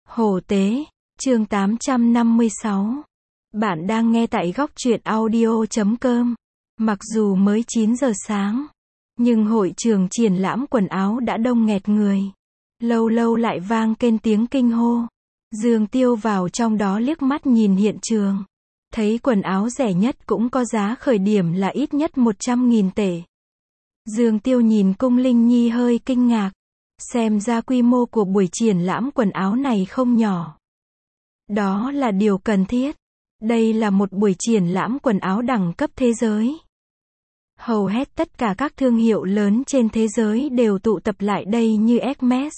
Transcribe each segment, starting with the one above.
Hổ tế, chương 856. Bạn đang nghe tại góc truyện audio.com. Mặc dù mới 9 giờ sáng, nhưng hội trường triển lãm quần áo đã đông nghẹt người. Lâu lâu lại vang lên tiếng kinh hô. Dương Tiêu vào trong đó liếc mắt nhìn hiện trường. Thấy quần áo rẻ nhất cũng có giá khởi điểm là ít nhất 100.000 tệ. Dương Tiêu nhìn Cung Linh Nhi hơi kinh ngạc. Xem ra quy mô của buổi triển lãm quần áo này không nhỏ. Đó là điều cần thiết. Đây là một buổi triển lãm quần áo đẳng cấp thế giới. Hầu hết tất cả các thương hiệu lớn trên thế giới đều tụ tập lại đây như Hermes,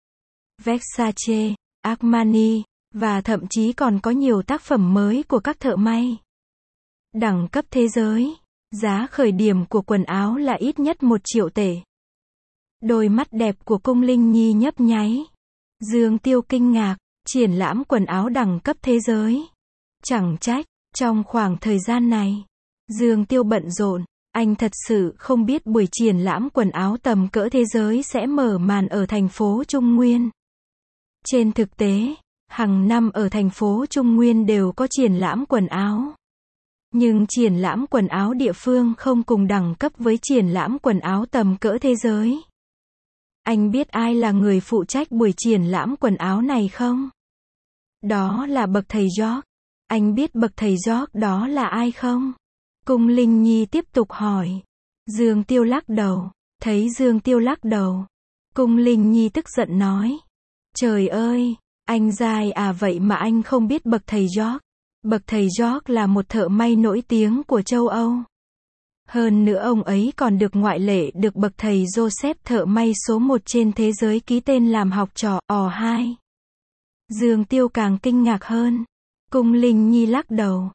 Versace, Armani, và thậm chí còn có nhiều tác phẩm mới của các thợ may. Đẳng cấp thế giới, giá khởi điểm của quần áo là ít nhất 1 triệu tệ. Đôi mắt đẹp của Cung Linh Nhi nhấp nháy. Dương Tiêu kinh ngạc, triển lãm quần áo đẳng cấp thế giới. Chẳng trách, trong khoảng thời gian này, Dương Tiêu bận rộn, anh thật sự không biết buổi triển lãm quần áo tầm cỡ thế giới sẽ mở màn ở thành phố Trung Nguyên. Trên thực tế, hàng năm ở thành phố Trung Nguyên đều có triển lãm quần áo. Nhưng triển lãm quần áo địa phương không cùng đẳng cấp với triển lãm quần áo tầm cỡ thế giới. Anh biết ai là người phụ trách buổi triển lãm quần áo này không? Đó là bậc thầy George. Anh biết bậc thầy George đó là ai không? Cung Linh Nhi tiếp tục hỏi. Dương Tiêu lắc đầu. Thấy Dương Tiêu lắc đầu, Cung Linh Nhi tức giận nói. Trời ơi, anh dai à, vậy mà anh không biết bậc thầy George. Bậc thầy George là một thợ may nổi tiếng của châu Âu. Hơn nữa ông ấy còn được ngoại lệ được bậc thầy Joseph thợ may số 1 trên thế giới ký tên làm học trò. O2. Dương Tiêu càng kinh ngạc hơn. Cung Linh Nhi lắc đầu.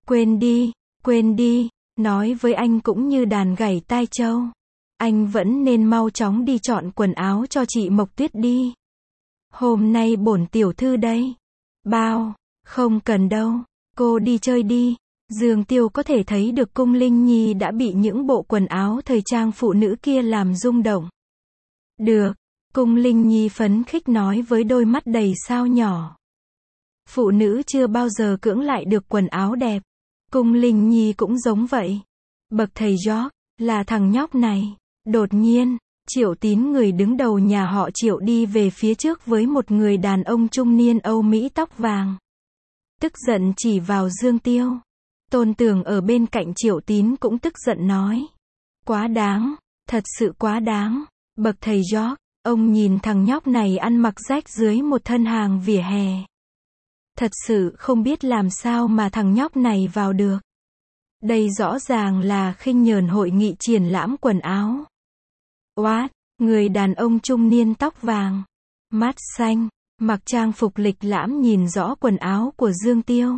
Quên đi, nói với anh cũng như đàn gảy tai trâu. Anh vẫn nên mau chóng đi chọn quần áo cho chị Mộc Tuyết đi. Hôm nay bổn tiểu thư đây. Bao, không cần đâu, cô đi chơi đi. Dương Tiêu có thể thấy được Cung Linh Nhi đã bị những bộ quần áo thời trang phụ nữ kia làm rung động. Được, Cung Linh Nhi phấn khích nói với đôi mắt đầy sao nhỏ. Phụ nữ chưa bao giờ cưỡng lại được quần áo đẹp. Cung Linh Nhi cũng giống vậy. Bậc thầy George, là thằng nhóc này. Đột nhiên, Triệu Tín người đứng đầu nhà họ Triệu đi về phía trước với một người đàn ông trung niên Âu Mỹ tóc vàng. Tức giận chỉ vào Dương Tiêu. Tôn Tường ở bên cạnh Triệu Tín cũng tức giận nói. Quá đáng, thật sự quá đáng. Bậc thầy George, ông nhìn thằng nhóc này ăn mặc rách dưới một thân hàng vỉa hè. Thật sự không biết làm sao mà thằng nhóc này vào được. Đây rõ ràng là khinh nhờn hội nghị triển lãm quần áo. What? Người đàn ông trung niên tóc vàng, mắt xanh, mặc trang phục lịch lãm nhìn rõ quần áo của Dương Tiêu.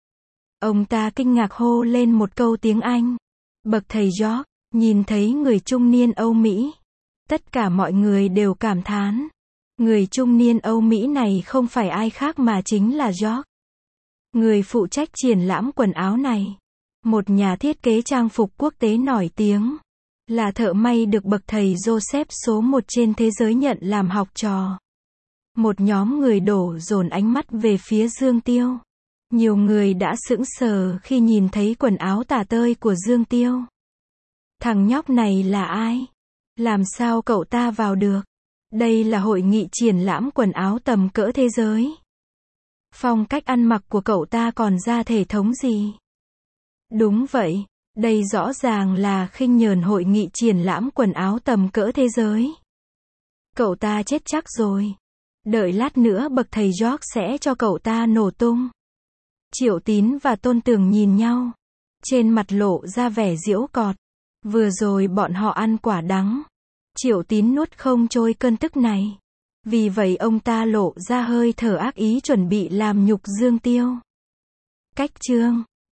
Ông ta kinh ngạc hô lên một câu tiếng Anh. Bậc thầy George, nhìn thấy người trung niên Âu Mỹ. Tất cả mọi người đều cảm thán. Người trung niên Âu Mỹ này không phải ai khác mà chính là George. Người phụ trách triển lãm quần áo này. Một nhà thiết kế trang phục quốc tế nổi tiếng. Là thợ may được bậc thầy Joseph số 1 trên thế giới nhận làm học trò. Một nhóm người đổ dồn ánh mắt về phía Dương Tiêu. Nhiều người đã sững sờ khi nhìn thấy quần áo tả tơi của Dương Tiêu. Thằng nhóc này là ai? Làm sao cậu ta vào được? Đây là hội nghị triển lãm quần áo tầm cỡ thế giới. Phong cách ăn mặc của cậu ta còn ra thể thống gì? Đúng vậy, đây rõ ràng là khinh nhờn hội nghị triển lãm quần áo tầm cỡ thế giới. Cậu ta chết chắc rồi. Đợi lát nữa bậc thầy George sẽ cho cậu ta nổ tung. Triệu Tín và Tôn Tường nhìn nhau. Trên mặt lộ ra vẻ giễu cợt. Vừa rồi bọn họ ăn quả đắng. Triệu Tín nuốt không trôi cơn tức này. Vì vậy ông ta lộ ra hơi thở ác ý chuẩn bị làm nhục Dương Tiêu. Cách chương